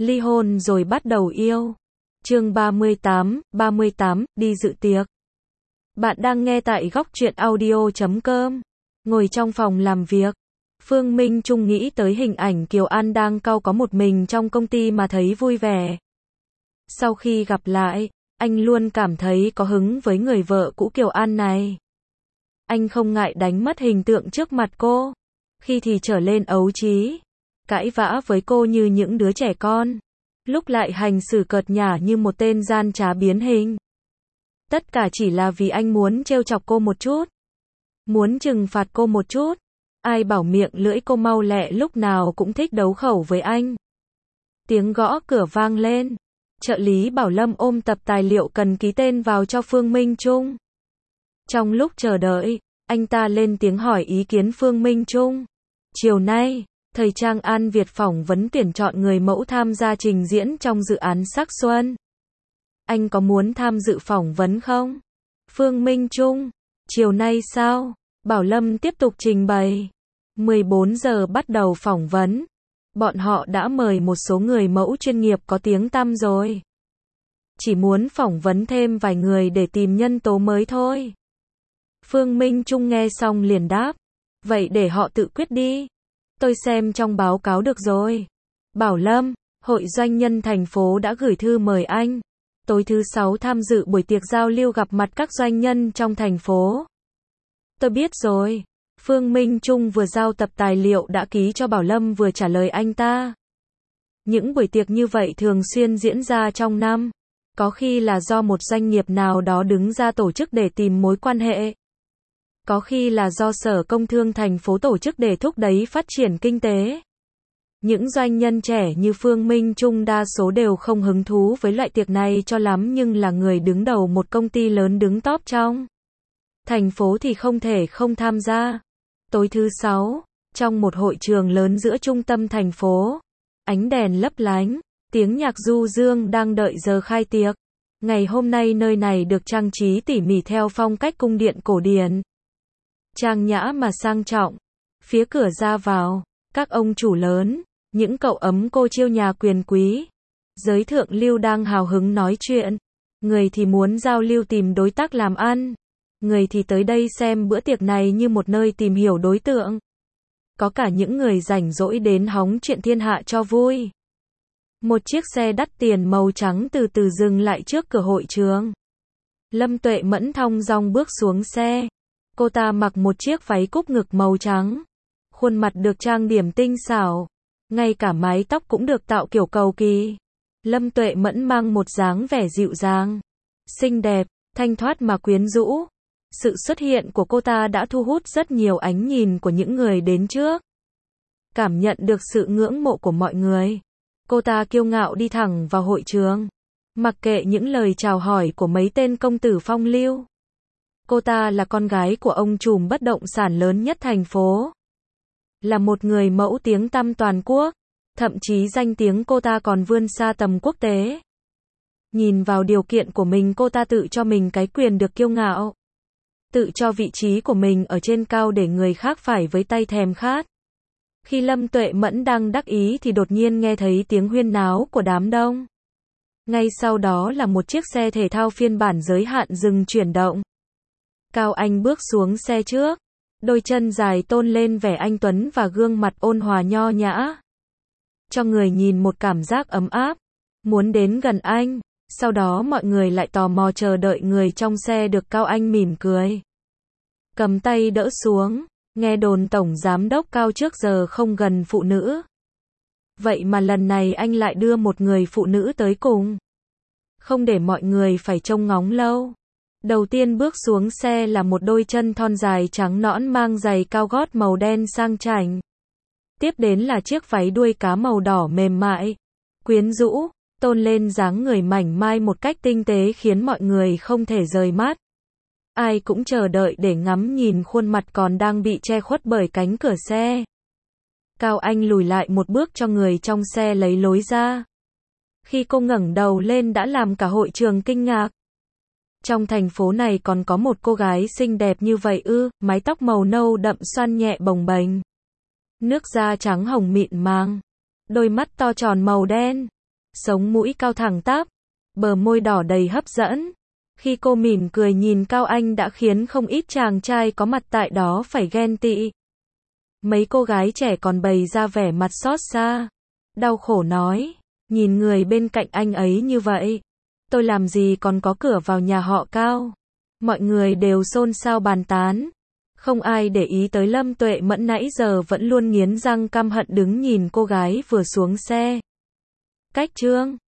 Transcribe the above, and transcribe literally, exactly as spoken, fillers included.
Ly hôn rồi bắt đầu yêu. Chương ba mươi tám, ba mươi tám, đi dự tiệc. Bạn đang nghe tại góc truyện audio chấm com. Ngồi trong phòng làm việc, Phương Minh Trung nghĩ tới hình ảnh Kiều An đang cau có một mình trong công ty mà thấy vui vẻ. Sau khi gặp lại, anh luôn cảm thấy có hứng với người vợ cũ Kiều An này. Anh không ngại đánh mất hình tượng trước mặt cô, khi thì trở lên ấu trí, cãi vã với cô như những đứa trẻ con, lúc lại hành xử cợt nhả như một tên gian trá biến hình. Tất cả chỉ là vì anh muốn trêu chọc cô một chút, muốn trừng phạt cô một chút. Ai bảo miệng lưỡi cô mau lẹ lúc nào cũng thích đấu khẩu với anh. Tiếng gõ cửa vang lên. Trợ lý Bảo Lâm ôm tập tài liệu cần ký tên vào cho Phương Minh Trung. Trong lúc chờ đợi, anh ta lên tiếng hỏi ý kiến Phương Minh Trung. Chiều nay, thời trang An Việt phỏng vấn tuyển chọn người mẫu tham gia trình diễn trong dự án Sắc Xuân. Anh có muốn tham dự phỏng vấn không? Phương Minh Trung, chiều nay sao? Bảo Lâm tiếp tục trình bày. mười bốn giờ bắt đầu phỏng vấn. Bọn họ đã mời một số người mẫu chuyên nghiệp có tiếng tăm rồi. Chỉ muốn phỏng vấn thêm vài người để tìm nhân tố mới thôi. Phương Minh Trung nghe xong liền đáp. Vậy để họ tự quyết đi. Tôi xem trong báo cáo được rồi. Bảo Lâm, Hội Doanh nhân thành phố đã gửi thư mời anh. Tối thứ sáu tham dự buổi tiệc giao lưu gặp mặt các doanh nhân trong thành phố. Tôi biết rồi. Phương Minh Trung vừa giao tập tài liệu đã ký cho Bảo Lâm vừa trả lời anh ta. Những buổi tiệc như vậy thường xuyên diễn ra trong năm. Có khi là do một doanh nghiệp nào đó đứng ra tổ chức để tìm mối quan hệ. Có khi là do Sở Công Thương thành phố tổ chức để thúc đẩy phát triển kinh tế. Những doanh nhân trẻ như Phương Minh Trung đa số đều không hứng thú với loại tiệc này cho lắm, nhưng là người đứng đầu một công ty lớn đứng top trong thành phố thì không thể không tham gia. Tối thứ sáu, trong một hội trường lớn giữa trung tâm thành phố, ánh đèn lấp lánh, tiếng nhạc du dương đang đợi giờ khai tiệc. Ngày hôm nay nơi này được trang trí tỉ mỉ theo phong cách cung điện cổ điển. Trang nhã mà sang trọng. Phía cửa ra vào, các ông chủ lớn, những cậu ấm cô chiêu nhà quyền quý, giới thượng lưu đang hào hứng nói chuyện. Người thì muốn giao lưu tìm đối tác làm ăn. Người thì tới đây xem bữa tiệc này như một nơi tìm hiểu đối tượng. Có cả những người rảnh rỗi đến hóng chuyện thiên hạ cho vui. Một chiếc xe đắt tiền màu trắng từ từ dừng lại trước cửa hội trường. Lâm Tuệ Mẫn thong dong bước xuống xe. Cô ta mặc một chiếc váy cúc ngực màu trắng. Khuôn mặt được trang điểm tinh xảo. Ngay cả mái tóc cũng được tạo kiểu cầu kỳ. Lâm Tuệ Mẫn mang một dáng vẻ dịu dàng, xinh đẹp, thanh thoát mà quyến rũ. Sự xuất hiện của cô ta đã thu hút rất nhiều ánh nhìn của những người đến trước. Cảm nhận được sự ngưỡng mộ của mọi người, cô ta kiêu ngạo đi thẳng vào hội trường, mặc kệ những lời chào hỏi của mấy tên công tử phong lưu. Cô ta là con gái của ông trùm bất động sản lớn nhất thành phố, là một người mẫu tiếng tăm toàn quốc, thậm chí danh tiếng cô ta còn vươn xa tầm quốc tế. Nhìn vào điều kiện của mình, cô ta tự cho mình cái quyền được kiêu ngạo, tự cho vị trí của mình ở trên cao để người khác phải với tay thèm khát. Khi Lâm Tuệ Mẫn đang đắc ý thì đột nhiên nghe thấy tiếng huyên náo của đám đông. Ngay sau đó là một chiếc xe thể thao phiên bản giới hạn dừng chuyển động. Cao Anh bước xuống xe trước, đôi chân dài tôn lên vẻ anh tuấn và gương mặt ôn hòa nho nhã, cho người nhìn một cảm giác ấm áp, muốn đến gần anh. Sau đó mọi người lại tò mò chờ đợi người trong xe được Cao Anh mỉm cười, cầm tay đỡ xuống. Nghe đồn Tổng Giám đốc Cao trước giờ không gần phụ nữ. Vậy mà lần này anh lại đưa một người phụ nữ tới cùng. Không để mọi người phải trông ngóng lâu. Đầu tiên bước xuống xe là một đôi chân thon dài trắng nõn mang giày cao gót màu đen sang chảnh. Tiếp đến là chiếc váy đuôi cá màu đỏ mềm mại, quyến rũ, tôn lên dáng người mảnh mai một cách tinh tế khiến mọi người không thể rời mắt. Ai cũng chờ đợi để ngắm nhìn khuôn mặt còn đang bị che khuất bởi cánh cửa xe. Cao Anh lùi lại một bước cho người trong xe lấy lối ra. Khi cô ngẩng đầu lên đã làm cả hội trường kinh ngạc. Trong thành phố này còn có một cô gái xinh đẹp như vậy ư? Mái tóc màu nâu đậm xoăn nhẹ bồng bềnh, nước da trắng hồng mịn màng, đôi mắt to tròn màu đen, sống mũi cao thẳng tắp, bờ môi đỏ đầy hấp dẫn. Khi cô mỉm cười nhìn Cao Anh đã khiến không ít chàng trai có mặt tại đó phải ghen tị. Mấy cô gái trẻ còn bày ra vẻ mặt xót xa, đau khổ nói, nhìn người bên cạnh anh ấy như vậy, tôi làm gì còn có cửa vào nhà họ Cao. Mọi người đều xôn xao bàn tán. Không ai để ý tới Lâm Tuệ Mẫn nãy giờ vẫn luôn nghiến răng căm hận đứng nhìn cô gái vừa xuống xe. Cách Trương